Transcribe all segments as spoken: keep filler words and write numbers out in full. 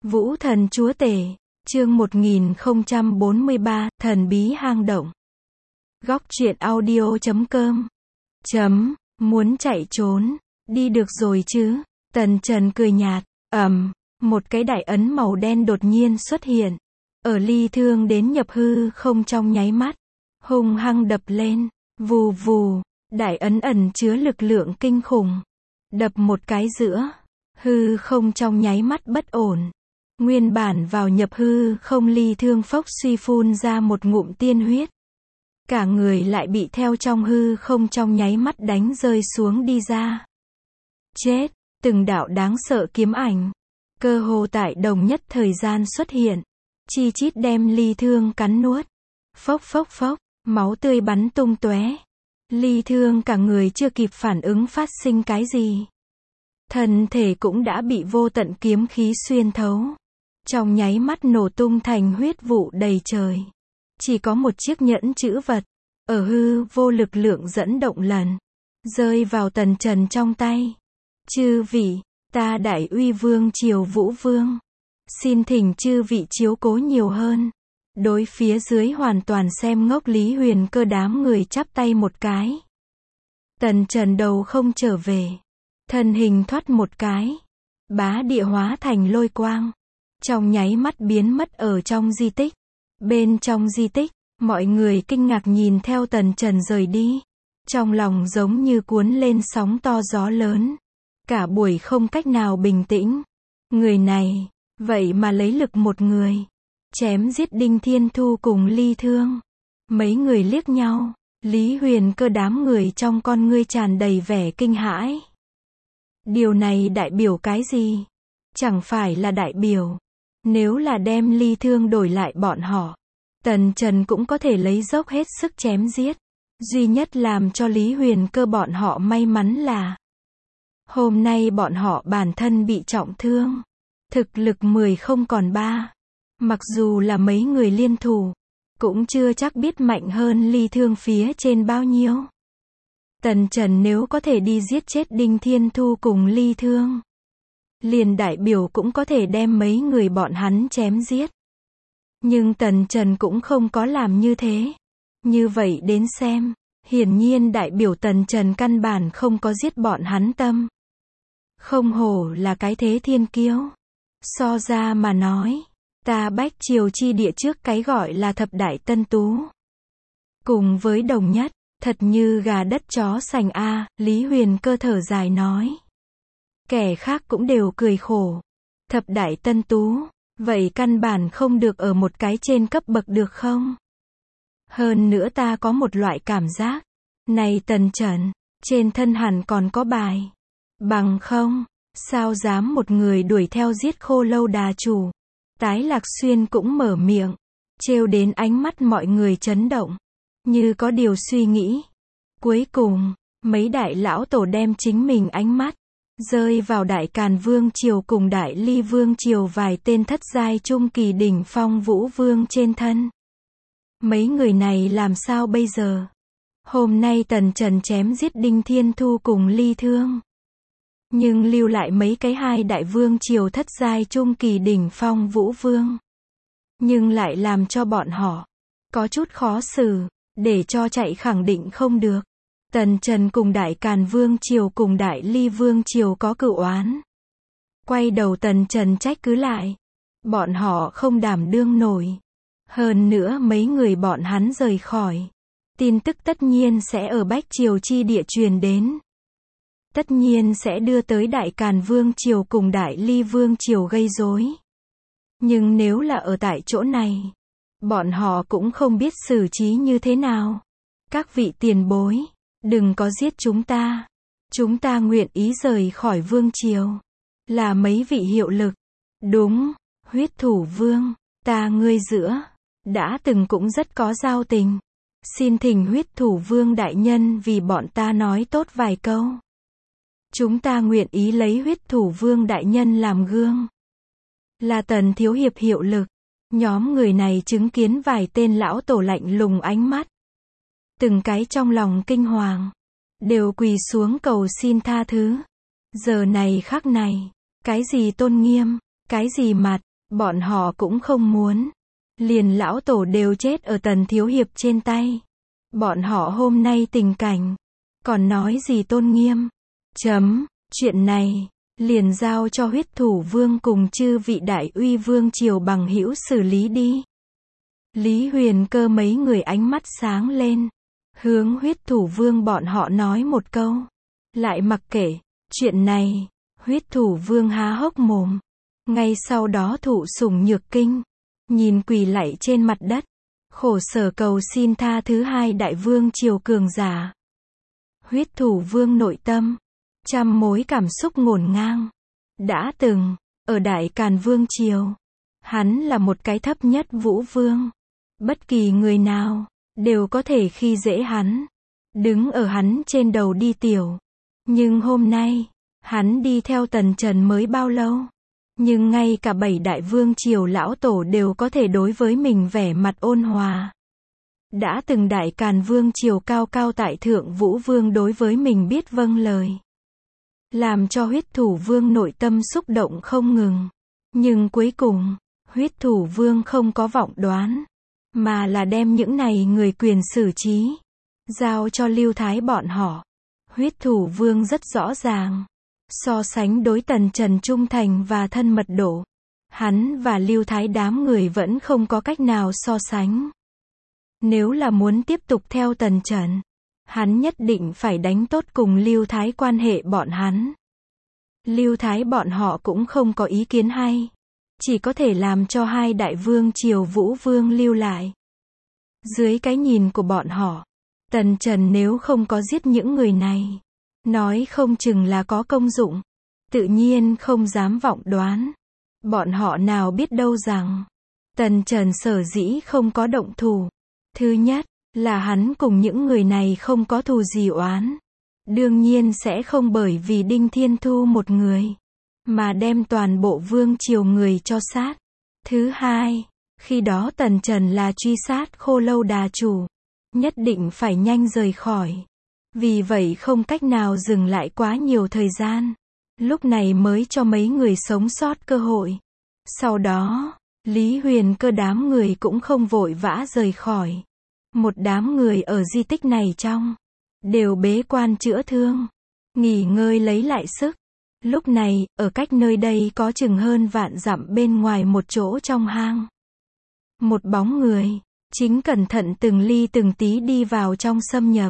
Vũ thần chúa tể, chương một nghìn không trăm bốn mươi ba, thần bí hang động. Góc truyện audio chấm com. Chấm, muốn chạy trốn, đi được rồi chứ. Tần Trần cười nhạt, ầm, một cái đại ấn màu đen đột nhiên xuất hiện. Ở ly thương đến nhập hư không trong nháy mắt. Hung hăng đập lên, vù vù, đại ấn ẩn chứa lực lượng kinh khủng. Đập một cái giữa, hư không trong nháy mắt bất ổn. Nguyên bản vào nhập hư không ly thương phốc suy phun ra một ngụm tiên huyết. Cả người lại bị theo trong hư không trong nháy mắt đánh rơi xuống đi ra. Chết, từng đạo đáng sợ kiếm ảnh. Cơ hồ tại đồng nhất thời gian xuất hiện. Chi chít đem ly thương cắn nuốt. Phốc phốc phốc, máu tươi bắn tung tóe. Ly thương cả người chưa kịp phản ứng phát sinh cái gì. Thân thể cũng đã bị vô tận kiếm khí xuyên thấu. Trong nháy mắt nổ tung thành huyết vụ đầy trời. Chỉ có một chiếc nhẫn chữ vật. Ở hư vô lực lượng dẫn động lần. Rơi vào Tần Trần trong tay. Chư vị, ta Đại Uy Vương Triều Vũ Vương. Xin thỉnh chư vị chiếu cố nhiều hơn. Đối phía dưới hoàn toàn xem ngốc Lý Huyền Cơ đám người chắp tay một cái. Tần Trần đầu không trở về. Thân hình thoát một cái. Bá địa hóa thành lôi quang. Trong nháy mắt biến mất ở trong di tích. Bên trong di tích, mọi người kinh ngạc nhìn theo Tần Trần rời đi. Trong lòng giống như cuốn lên sóng to gió lớn. Cả buổi không cách nào bình tĩnh. Người này, vậy mà lấy lực một người. Chém giết Đinh Thiên Thu cùng Ly Thương. Mấy người liếc nhau. Lý Huyền Cơ đám người trong con ngươi tràn đầy vẻ kinh hãi. Điều này đại biểu cái gì? Chẳng phải là đại biểu. Nếu là đem Ly Thương đổi lại bọn họ. Tần Trần cũng có thể lấy dốc hết sức chém giết. Duy nhất làm cho Lý Huyền Cơ bọn họ may mắn là. Hôm nay bọn họ bản thân bị trọng thương. Thực lực mười không còn ba. Mặc dù là mấy người liên thủ. Cũng chưa chắc biết mạnh hơn Ly Thương phía trên bao nhiêu. Tần Trần nếu có thể đi giết chết Đinh Thiên Thu cùng Ly Thương. Liền đại biểu cũng có thể đem mấy người bọn hắn chém giết. Nhưng Tần Trần cũng không có làm như thế. Như vậy đến xem, hiển nhiên đại biểu Tần Trần căn bản không có giết bọn hắn tâm. Không hổ là cái thế thiên kiêu. So ra mà nói, ta Bách Triều chi địa trước cái gọi là thập đại tân tú. Cùng với đồng nhất, thật như gà đất chó sành a, Lý Huyền Cơ thở dài nói. Kẻ khác cũng đều cười khổ. Thập đại tân tú, vậy căn bản không được ở một cái trên cấp bậc được không? Hơn nữa ta có một loại cảm giác. Này Tần Trần, trên thân hẳn còn có bài. Bằng không, sao dám một người đuổi theo giết Khô Lâu Đà chủ. Tái Lạc Xuyên cũng mở miệng. Trêu đến ánh mắt mọi người chấn động. Như có điều suy nghĩ. Cuối cùng, mấy đại lão tổ đem chính mình ánh mắt. Rơi vào Đại Càn Vương Triều cùng Đại Ly Vương Triều vài tên thất giai trung kỳ đỉnh phong Vũ Vương trên thân. Mấy người này làm sao bây giờ? Hôm nay Tần Trần chém giết Đinh Thiên Thu cùng Ly Thương. Nhưng lưu lại mấy cái hai đại vương triều thất giai trung kỳ đỉnh phong Vũ Vương. Nhưng lại làm cho bọn họ có chút khó xử, để cho chạy khẳng định không được. Tần Trần cùng Đại Càn Vương Triều cùng Đại Ly Vương Triều có cửu oán. Quay đầu Tần Trần trách cứ lại. Bọn họ không đảm đương nổi. Hơn nữa mấy người bọn hắn rời khỏi. Tin tức tất nhiên sẽ ở Bách Triều chi địa truyền đến. Tất nhiên sẽ đưa tới Đại Càn Vương Triều cùng Đại Ly Vương Triều gây rối. Nhưng nếu là ở tại chỗ này, bọn họ cũng không biết xử trí như thế nào. Các vị tiền bối, đừng có giết chúng ta. Chúng ta nguyện ý rời khỏi Vương Triều. Là mấy vị hiệu lực. Đúng, Huyết Thủ Vương, ta ngươi giữa, đã từng cũng rất có giao tình. Xin thỉnh Huyết Thủ Vương đại nhân vì bọn ta nói tốt vài câu. Chúng ta nguyện ý lấy Huyết Thủ Vương đại nhân làm gương. Là Tần thiếu hiệp hiệu lực. Nhóm người này chứng kiến vài tên lão tổ lạnh lùng ánh mắt. Từng cái trong lòng kinh hoàng. Đều quỳ xuống cầu xin tha thứ. Giờ này khắc này. Cái gì tôn nghiêm, cái gì mặt, Bọn họ cũng không muốn. Liền lão tổ đều chết ở Tần thiếu hiệp trên tay. Bọn họ hôm nay tình cảnh. Còn nói gì tôn nghiêm. Chấm, chuyện này. Liền giao cho huyết thủ vương cùng chư vị đại uy vương triều bằng hữu xử lý đi. Lý Huyền Cơ mấy người ánh mắt sáng lên. Hướng huyết thủ vương bọn họ nói một câu. Lại mặc kệ. Chuyện này. Huyết thủ vương há hốc mồm. Ngay sau đó thụ sủng nhược kinh. Nhìn quỳ lạy trên mặt đất. Khổ sở cầu xin tha thứ hai đại vương triều cường giả. Huyết thủ vương nội tâm. Trăm mối cảm xúc ngổn ngang. Đã từng. Ở đại càn vương triều. Hắn là một cái thấp nhất vũ vương. Bất kỳ người nào. Đều có thể khi dễ hắn. Đứng ở hắn trên đầu đi tiểu. Nhưng hôm nay. Hắn đi theo Tần Trần mới bao lâu. Nhưng ngay cả bảy đại vương triều lão tổ đều có thể đối với mình vẻ mặt ôn hòa. Đã từng đại càn vương triều cao cao tại thượng vũ vương đối với mình biết vâng lời. Làm cho huyết thủ vương nội tâm xúc động không ngừng. Nhưng cuối cùng, huyết thủ vương không có vọng đoán. Mà là đem những này người quyền xử trí. Giao cho Lưu Thái bọn họ. Huyết thủ vương rất rõ ràng. So sánh đối Tần Trần trung thành và thân mật độ. Hắn và Lưu Thái đám người vẫn không có cách nào so sánh. Nếu là muốn tiếp tục theo Tần Trần. Hắn nhất định phải đánh tốt cùng Lưu Thái quan hệ bọn hắn. Lưu Thái bọn họ cũng không có ý kiến hay. Chỉ có thể làm cho hai đại vương triều vũ vương lưu lại. Dưới cái nhìn của bọn họ. Tần Trần nếu không có giết những người này. Nói không chừng là có công dụng. Tự nhiên không dám vọng đoán. Bọn họ nào biết đâu rằng. Tần Trần sở dĩ không có động thủ. Thứ nhất, là hắn cùng những người này không có thù gì oán. Đương nhiên sẽ không bởi vì Đinh Thiên Thu một người. Mà đem toàn bộ vương triều người cho sát. Thứ hai, khi đó Tần Trần là truy sát Khô Lâu Đà chủ. Nhất định phải nhanh rời khỏi. Vì vậy không cách nào dừng lại quá nhiều thời gian. Lúc này mới cho mấy người sống sót cơ hội. Sau đó, Lý Huyền Cơ đám người cũng không vội vã rời khỏi. Một đám người ở di tích này trong. Đều bế quan chữa thương. Nghỉ ngơi lấy lại sức. Lúc này, ở cách nơi đây có chừng hơn vạn dặm bên ngoài một chỗ trong hang. Một bóng người. Chính cẩn thận từng ly từng tí đi vào trong xâm nhập.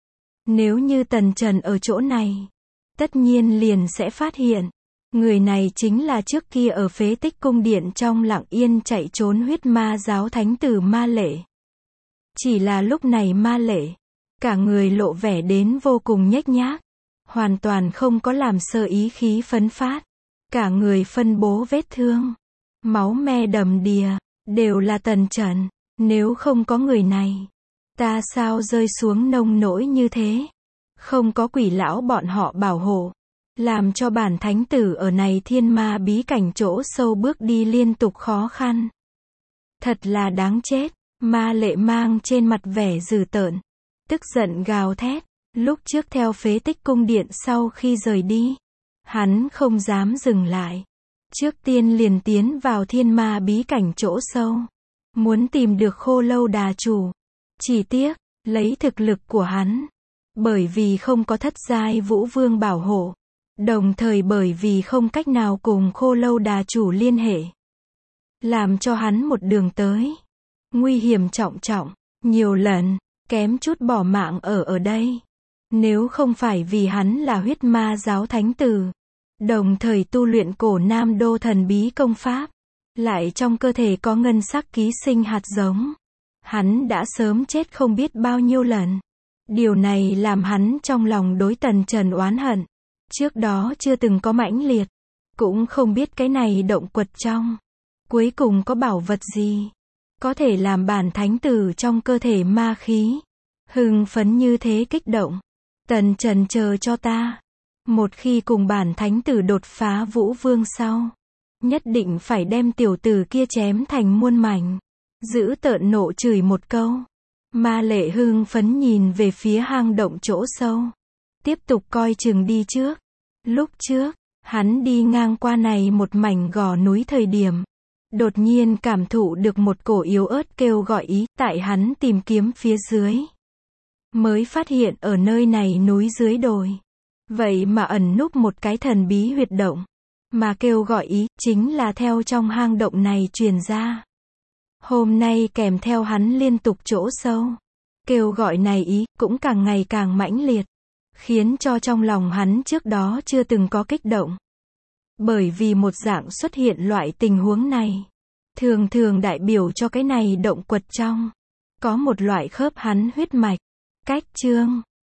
Nếu như Tần Trần ở chỗ này, tất nhiên liền sẽ phát hiện. Người này chính là trước kia ở phế tích cung điện trong lặng yên chạy trốn huyết ma giáo thánh tử Ma Lệ. Chỉ là lúc này Ma Lệ, cả người lộ vẻ đến vô cùng nhếch nhác. Hoàn toàn không có làm sơ ý khí phấn phát. Cả người phân bố vết thương. Máu me đầm đìa, đều là Tần Trần. Nếu không có người này, ta sao rơi xuống nông nỗi như thế? Không có quỷ lão bọn họ bảo hộ. Làm cho bản thánh tử ở này thiên ma bí cảnh chỗ sâu bước đi liên tục khó khăn. Thật là đáng chết. Ma Lệ mang trên mặt vẻ dữ tợn. Tức giận gào thét. Lúc trước theo phế tích cung điện sau khi rời đi. Hắn không dám dừng lại. Trước tiên liền tiến vào thiên ma bí cảnh chỗ sâu. Muốn tìm được Khô Lâu Đà chủ. Chỉ tiếc, lấy thực lực của hắn. Bởi vì không có thất giai vũ vương bảo hộ. Đồng thời bởi vì không cách nào cùng Khô Lâu Đà chủ liên hệ. Làm cho hắn một đường tới. Nguy hiểm trọng trọng. Nhiều lần, kém chút bỏ mạng ở ở đây. Nếu không phải vì hắn là huyết ma giáo thánh tử. Đồng thời tu luyện cổ nam đô thần bí công pháp. Lại trong cơ thể có ngân sắc ký sinh hạt giống. Hắn đã sớm chết không biết bao nhiêu lần. Điều này làm hắn trong lòng đối Tần Trần oán hận. Trước đó chưa từng có mãnh liệt. Cũng không biết cái này động quật trong. Cuối cùng có bảo vật gì. Có thể làm bản thánh tử trong cơ thể ma khí. Hưng phấn như thế kích động. Tần Trần chờ cho ta. Một khi cùng bản thánh tử đột phá vũ vương sau. Nhất định phải đem tiểu tử kia chém thành muôn mảnh. Giữ tợn nộ chửi một câu. Ma Lệ hưng phấn nhìn về phía hang động chỗ sâu. Tiếp tục coi chừng đi trước. Lúc trước, hắn đi ngang qua này một mảnh gò núi thời điểm. đột nhiên cảm thụ được một cổ yếu ớt kêu gọi ý, tại hắn tìm kiếm phía dưới. Mới phát hiện ở nơi này núi dưới đồi. Vậy mà ẩn núp một cái thần bí huyệt động. Mà kêu gọi ý, chính là theo trong hang động này truyền ra. Hôm nay kèm theo hắn liên tục chỗ sâu. Kêu gọi này ý, cũng càng ngày càng mãnh liệt. Khiến cho trong lòng hắn trước đó chưa từng có kích động. Bởi vì một dạng xuất hiện loại tình huống này. Thường thường đại biểu cho cái này động quật trong. Có một loại khớp hắn huyết mạch. Cách chương